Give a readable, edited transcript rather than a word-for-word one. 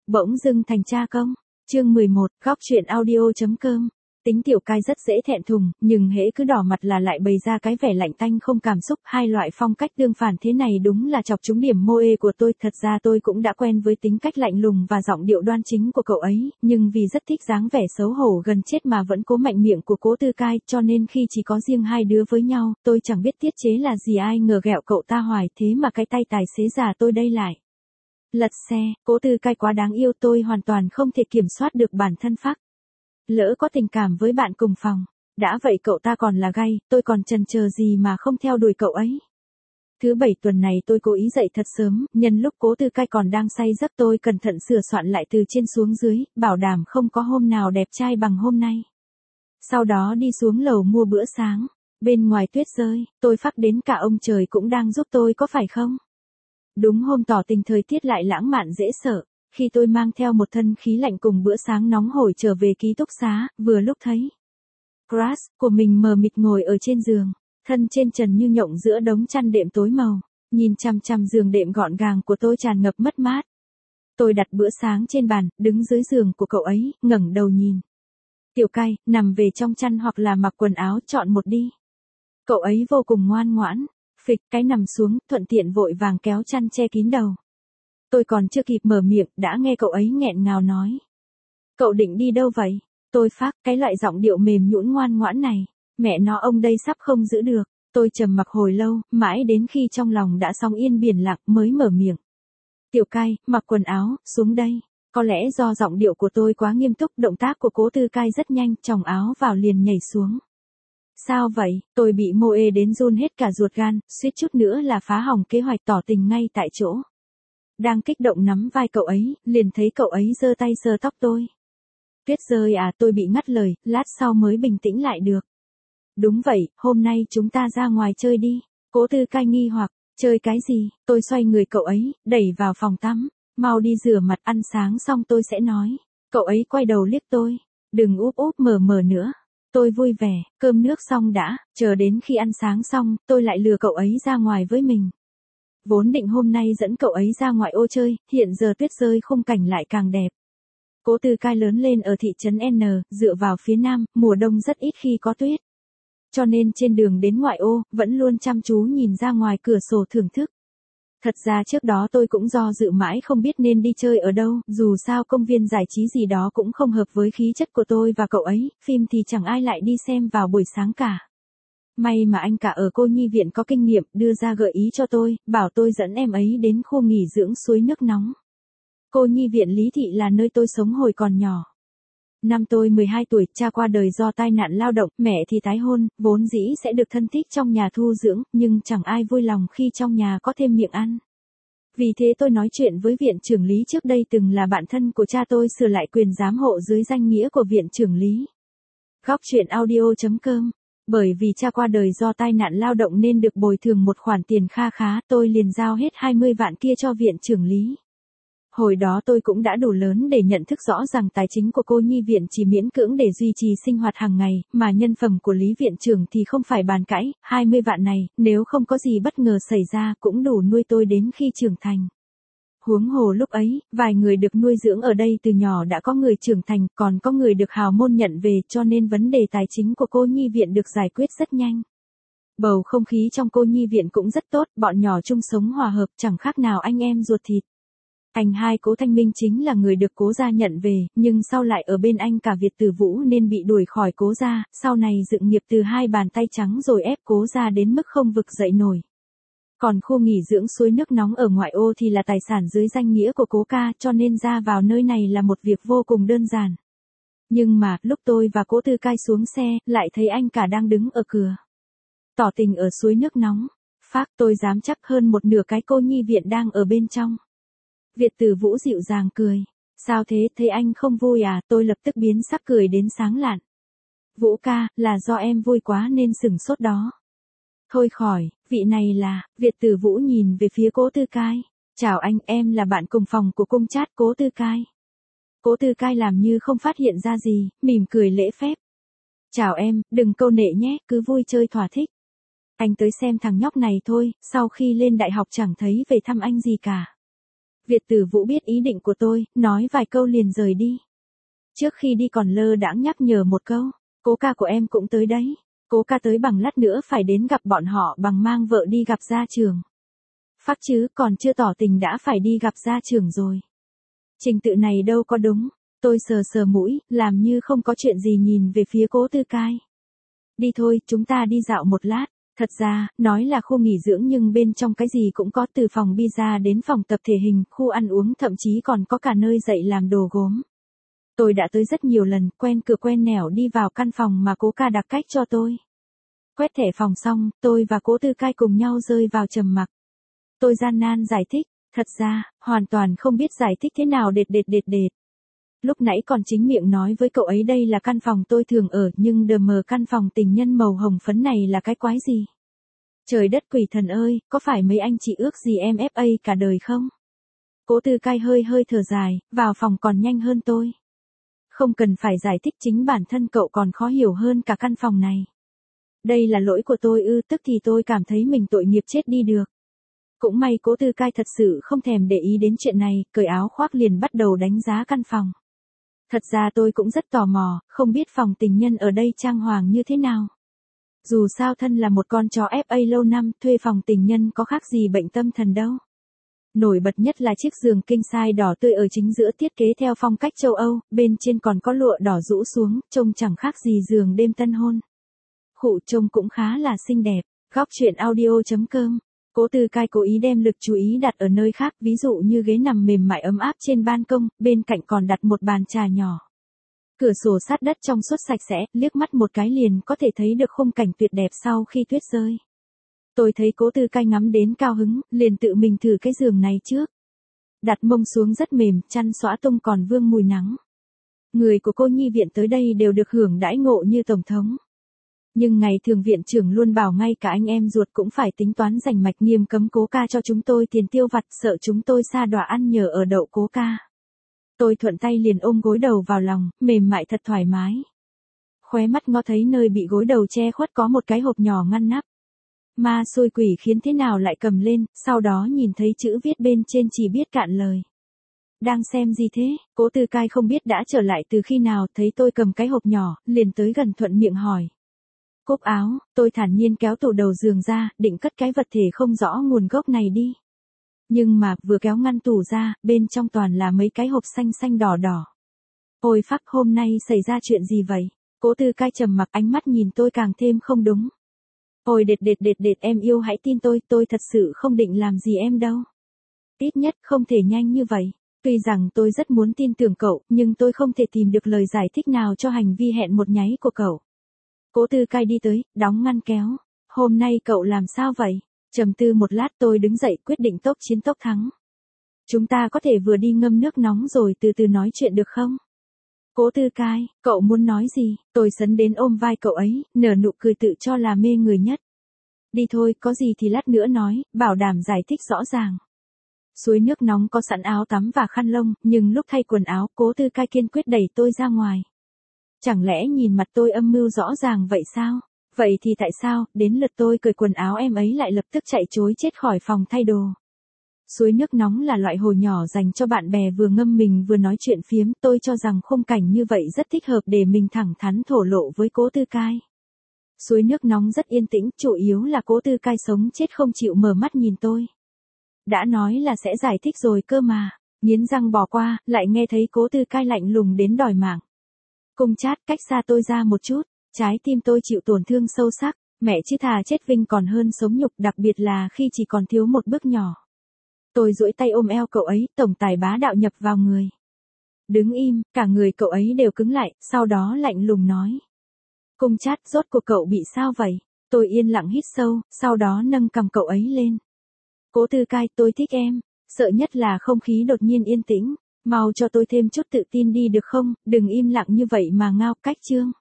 Bỗng dưng thành cha công. Chương 11, góc truyện audio.com. Tính Tiểu Cai rất dễ thẹn thùng, nhưng hễ cứ đỏ mặt là lại bày ra cái vẻ lạnh tanh không cảm xúc. Hai loại phong cách tương phản thế này đúng là chọc trúng điểm mô ê của tôi. Thật ra tôi cũng đã quen với tính cách lạnh lùng và giọng điệu đoan chính của cậu ấy, nhưng vì rất thích dáng vẻ xấu hổ gần chết mà vẫn cố mạnh miệng của Cố Tư Cai, cho nên khi chỉ có riêng hai đứa với nhau, tôi chẳng biết tiết chế là gì, ai ngờ ghẹo cậu ta hoài, thế mà cái tay tài xế già tôi đây lại lật xe. Cố Tư Cai quá đáng yêu, tôi hoàn toàn không thể kiểm soát được bản thân phác. Lỡ có tình cảm với bạn cùng phòng, đã vậy cậu ta còn là gay, tôi còn chần chờ gì mà không theo đuổi cậu ấy. Thứ bảy tuần này tôi cố ý dậy thật sớm, nhân lúc Cố Tư Cai còn đang say giấc tôi cẩn thận sửa soạn lại từ trên xuống dưới, bảo đảm không có hôm nào đẹp trai bằng hôm nay. Sau đó đi xuống lầu mua bữa sáng, bên ngoài tuyết rơi, tôi phác đến cả ông trời cũng đang giúp tôi có phải không? Đúng hôm tỏ tình thời tiết lại lãng mạn dễ sợ, khi tôi mang theo một thân khí lạnh cùng bữa sáng nóng hổi trở về ký túc xá, vừa lúc thấy crush của mình mờ mịt ngồi ở trên giường, thân trên trần như nhộng giữa đống chăn đệm tối màu, nhìn chằm chằm giường đệm gọn gàng của tôi tràn ngập mất mát. Tôi đặt bữa sáng trên bàn, đứng dưới giường của cậu ấy, ngẩng đầu nhìn. Tiểu Cai, nằm về trong chăn hoặc là mặc quần áo, chọn một đi. Cậu ấy vô cùng ngoan ngoãn, phịch cái nằm xuống, thuận tiện vội vàng kéo chăn che kín đầu. Tôi còn chưa kịp mở miệng, đã nghe cậu ấy nghẹn ngào nói. Cậu định đi đâu vậy? Tôi phác, cái loại giọng điệu mềm nhũn ngoan ngoãn này, mẹ nó ông đây sắp không giữ được. Tôi trầm mặc hồi lâu, mãi đến khi trong lòng đã sóng yên biển lặng mới mở miệng. Tiểu Cai, mặc quần áo, xuống đây. Có lẽ do giọng điệu của tôi quá nghiêm túc, động tác của Cố Tư Cai rất nhanh, choàng áo vào liền nhảy xuống. Sao vậy? Tôi bị mô ê đến run hết cả ruột gan, suýt chút nữa là phá hỏng kế hoạch tỏ tình ngay tại chỗ. Đang kích động nắm vai cậu ấy, liền thấy cậu ấy giơ tay sờ tóc tôi. Tuyết rơi à, tôi bị ngắt lời, lát sau mới bình tĩnh lại được. Đúng vậy, hôm nay chúng ta ra ngoài chơi đi. Cố Tư Cai nghi hoặc, chơi cái gì? Tôi xoay người cậu ấy, đẩy vào phòng tắm. Mau đi rửa mặt, ăn sáng xong tôi sẽ nói. Cậu ấy quay đầu liếc tôi. Đừng úp úp mờ mờ nữa. Tôi vui vẻ, cơm nước xong đã, chờ đến khi ăn sáng xong, tôi lại lừa cậu ấy ra ngoài với mình. Vốn định hôm nay dẫn cậu ấy ra ngoại ô chơi, hiện giờ tuyết rơi khung cảnh lại càng đẹp. Cố Tư Cai lớn lên ở thị trấn N, dựa vào phía nam, mùa đông rất ít khi có tuyết. Cho nên trên đường đến ngoại ô, vẫn luôn chăm chú nhìn ra ngoài cửa sổ thưởng thức. Thật ra trước đó tôi cũng do dự mãi không biết nên đi chơi ở đâu, dù sao công viên giải trí gì đó cũng không hợp với khí chất của tôi và cậu ấy, phim thì chẳng ai lại đi xem vào buổi sáng cả. May mà anh cả ở cô nhi viện có kinh nghiệm, đưa ra gợi ý cho tôi, bảo tôi dẫn em ấy đến khu nghỉ dưỡng suối nước nóng. Cô nhi viện Lý Thị là nơi tôi sống hồi còn nhỏ. Năm tôi 12 tuổi, cha qua đời do tai nạn lao động, mẹ thì tái hôn, vốn dĩ sẽ được thân thích trong nhà thu dưỡng, nhưng chẳng ai vui lòng khi trong nhà có thêm miệng ăn. Vì thế tôi nói chuyện với viện trưởng Lý trước đây từng là bạn thân của cha tôi sửa lại quyền giám hộ dưới danh nghĩa của viện trưởng Lý. Góc truyện audio.com. Bởi vì cha qua đời do tai nạn lao động nên được bồi thường một khoản tiền kha khá, tôi liền giao hết 20 vạn kia cho viện trưởng Lý. Hồi đó tôi cũng đã đủ lớn để nhận thức rõ rằng tài chính của cô nhi viện chỉ miễn cưỡng để duy trì sinh hoạt hàng ngày, mà nhân phẩm của Lý viện trưởng thì không phải bàn cãi, 20 vạn này, nếu không có gì bất ngờ xảy ra cũng đủ nuôi tôi đến khi trưởng thành. Huống hồ lúc ấy, vài người được nuôi dưỡng ở đây từ nhỏ đã có người trưởng thành, còn có người được hào môn nhận về, cho nên vấn đề tài chính của cô nhi viện được giải quyết rất nhanh. Bầu không khí trong cô nhi viện cũng rất tốt, bọn nhỏ chung sống hòa hợp, chẳng khác nào anh em ruột thịt. Anh hai Cố Thanh Minh chính là người được Cố gia nhận về, nhưng sau lại ở bên anh cả Việt Tử Vũ nên bị đuổi khỏi Cố gia, sau này dựng nghiệp từ hai bàn tay trắng rồi ép Cố gia đến mức không vực dậy nổi. Còn khu nghỉ dưỡng suối nước nóng ở ngoại ô thì là tài sản dưới danh nghĩa của Cố ca, cho nên ra vào nơi này là một việc vô cùng đơn giản. Nhưng mà, lúc tôi và Cố Tư Cai xuống xe, lại thấy anh cả đang đứng ở cửa. Tỏ tình ở suối nước nóng. Phác, tôi dám chắc hơn một nửa cái cô nhi viện đang ở bên trong. Việt Tử Vũ dịu dàng cười. Sao thế, thấy anh không vui à? Tôi lập tức biến sắc cười đến sáng lạn. Vũ ca, là do em vui quá nên sửng sốt đó. Thôi khỏi, vị này là, Việt Tử Vũ nhìn về phía Cố Tư Cai. Chào anh, em là bạn cùng phòng của cung chat Cố Tư Cai. Cố Tư Cai làm như không phát hiện ra gì, mỉm cười lễ phép. Chào em, đừng câu nệ nhé, cứ vui chơi thỏa thích. Anh tới xem thằng nhóc này thôi, sau khi lên đại học chẳng thấy về thăm anh gì cả. Việt Tử Vũ biết ý định của tôi, nói vài câu liền rời đi. Trước khi đi còn lơ đãng nhắc nhở một câu, cố ca của em cũng tới đấy. Cố ca tới bằng lát nữa phải đến gặp bọn họ bằng mang vợ đi gặp gia trưởng. Phác chứ còn chưa tỏ tình đã phải đi gặp gia trưởng rồi. Trình tự này đâu có đúng. Tôi sờ sờ mũi, làm như không có chuyện gì nhìn về phía Cố Tư Cai. Đi thôi, chúng ta đi dạo một lát. Thật ra, nói là khu nghỉ dưỡng nhưng bên trong cái gì cũng có, từ phòng pizza đến phòng tập thể hình, khu ăn uống, thậm chí còn có cả nơi dạy làm đồ gốm. Tôi đã tới rất nhiều lần, quen cửa quen nẻo đi vào căn phòng mà Cố ca đặt cách cho tôi. Quét thẻ phòng xong, tôi và Cố Tư Cai cùng nhau rơi vào trầm mặc. Tôi gian nan giải thích, thật ra, hoàn toàn không biết giải thích thế nào đệt. Lúc nãy còn chính miệng nói với cậu ấy đây là căn phòng tôi thường ở, nhưng đờ mờ căn phòng tình nhân màu hồng phấn này là cái quái gì? Trời đất quỷ thần ơi, có phải mấy anh chị ước gì em FA cả đời không? Cố Tư Cai hơi thở dài, vào phòng còn nhanh hơn tôi. Không cần phải giải thích, chính bản thân cậu còn khó hiểu hơn cả căn phòng này. Đây là lỗi của tôi ư? Tức thì tôi cảm thấy mình tội nghiệp chết đi được. Cũng may Cố Tư Cai thật sự không thèm để ý đến chuyện này, cởi áo khoác liền bắt đầu đánh giá căn phòng. Thật ra tôi cũng rất tò mò, không biết phòng tình nhân ở đây trang hoàng như thế nào. Dù sao thân là một con chó FA lâu năm, thuê phòng tình nhân có khác gì bệnh tâm thần đâu. Nổi bật nhất là chiếc giường king size đỏ tươi ở chính giữa, thiết kế theo phong cách châu Âu, bên trên còn có lụa đỏ rũ xuống, trông chẳng khác gì giường đêm tân hôn. Khụ trông cũng khá là xinh đẹp. Góc truyện audio.com. Cố Tư Cai cố ý đem lực chú ý đặt ở nơi khác, ví dụ như ghế nằm mềm mại ấm áp trên ban công, bên cạnh còn đặt một bàn trà nhỏ. Cửa sổ sát đất trong suốt sạch sẽ, liếc mắt một cái liền có thể thấy được khung cảnh tuyệt đẹp sau khi tuyết rơi. Tôi thấy Cố Tư Cai ngắm đến cao hứng, liền tự mình thử cái giường này trước. Đặt mông xuống rất mềm, chăn xõa tung còn vương mùi nắng. Người của cô nhi viện tới đây đều được hưởng đãi ngộ như tổng thống. Nhưng ngày thường viện trưởng luôn bảo ngay cả anh em ruột cũng phải tính toán rành mạch, nghiêm cấm Cố ca cho chúng tôi tiền tiêu vặt, sợ chúng tôi sa đọa ăn nhờ ở đậu Cố ca. Tôi thuận tay liền ôm gối đầu vào lòng, mềm mại thật thoải mái. Khóe mắt ngó thấy nơi bị gối đầu che khuất có một cái hộp nhỏ ngăn nắp. Ma xôi quỷ khiến thế nào lại cầm lên, sau đó nhìn thấy chữ viết bên trên chỉ biết cạn lời. Đang xem gì thế? Cố Tư Cai không biết đã trở lại từ khi nào, thấy tôi cầm cái hộp nhỏ, liền tới gần thuận miệng hỏi. Cúc áo, tôi thản nhiên kéo tủ đầu giường ra, định cất cái vật thể không rõ nguồn gốc này đi. Nhưng mà, vừa kéo ngăn tủ ra, bên trong toàn là mấy cái hộp xanh đỏ. Ôi phắc, hôm nay xảy ra chuyện gì vậy? Cố Tư Cai trầm mặc, ánh mắt nhìn tôi càng thêm không đúng. Ôi đệt, em yêu hãy tin tôi thật sự không định làm gì em đâu. Ít nhất không thể nhanh như vậy. Tuy rằng tôi rất muốn tin tưởng cậu, nhưng tôi không thể tìm được lời giải thích nào cho hành vi hẹn một nháy của cậu. Cố Tư Cai đi tới, đóng ngăn kéo. Hôm nay cậu làm sao vậy? Trầm tư một lát tôi đứng dậy, quyết định tốc chiến tốc thắng. Chúng ta có thể vừa đi ngâm nước nóng rồi từ từ nói chuyện được không? Cố Tư Cai, cậu muốn nói gì? Tôi sấn đến ôm vai cậu ấy, nở nụ cười tự cho là mê người nhất. Đi thôi, có gì thì lát nữa nói, bảo đảm giải thích rõ ràng. Suối nước nóng có sẵn áo tắm và khăn lông, nhưng lúc thay quần áo, Cố Tư Cai kiên quyết đẩy tôi ra ngoài. Chẳng lẽ nhìn mặt tôi âm mưu rõ ràng vậy sao? Vậy thì tại sao, đến lượt tôi cởi quần áo em ấy lại lập tức chạy trối chết khỏi phòng thay đồ? Suối nước nóng là loại hồ nhỏ dành cho bạn bè vừa ngâm mình vừa nói chuyện phiếm, tôi cho rằng khung cảnh như vậy rất thích hợp để mình thẳng thắn thổ lộ với Cố Tư Cai. Suối nước nóng rất yên tĩnh, chủ yếu là Cố Tư Cai sống chết không chịu mở mắt nhìn tôi. Đã nói là sẽ giải thích rồi cơ mà, nghiến răng bỏ qua, lại nghe thấy Cố Tư Cai lạnh lùng đến đòi mạng. Cung Chát, cách xa tôi ra một chút, trái tim tôi chịu tổn thương sâu sắc, mẹ chứ thà chết vinh còn hơn sống nhục, đặc biệt là khi chỉ còn thiếu một bước nhỏ. Tôi duỗi tay ôm eo cậu ấy, tổng tài bá đạo nhập vào người. Đứng im, cả người cậu ấy đều cứng lại, sau đó lạnh lùng nói. Cung Chát, rốt cuộc cậu bị sao vậy? Tôi yên lặng hít sâu, sau đó nâng cằm cậu ấy lên. Cố Tư Cai, tôi thích em, sợ nhất là không khí đột nhiên yên tĩnh. Mau cho tôi thêm chút tự tin đi được không, đừng im lặng như vậy mà ngao cách chương.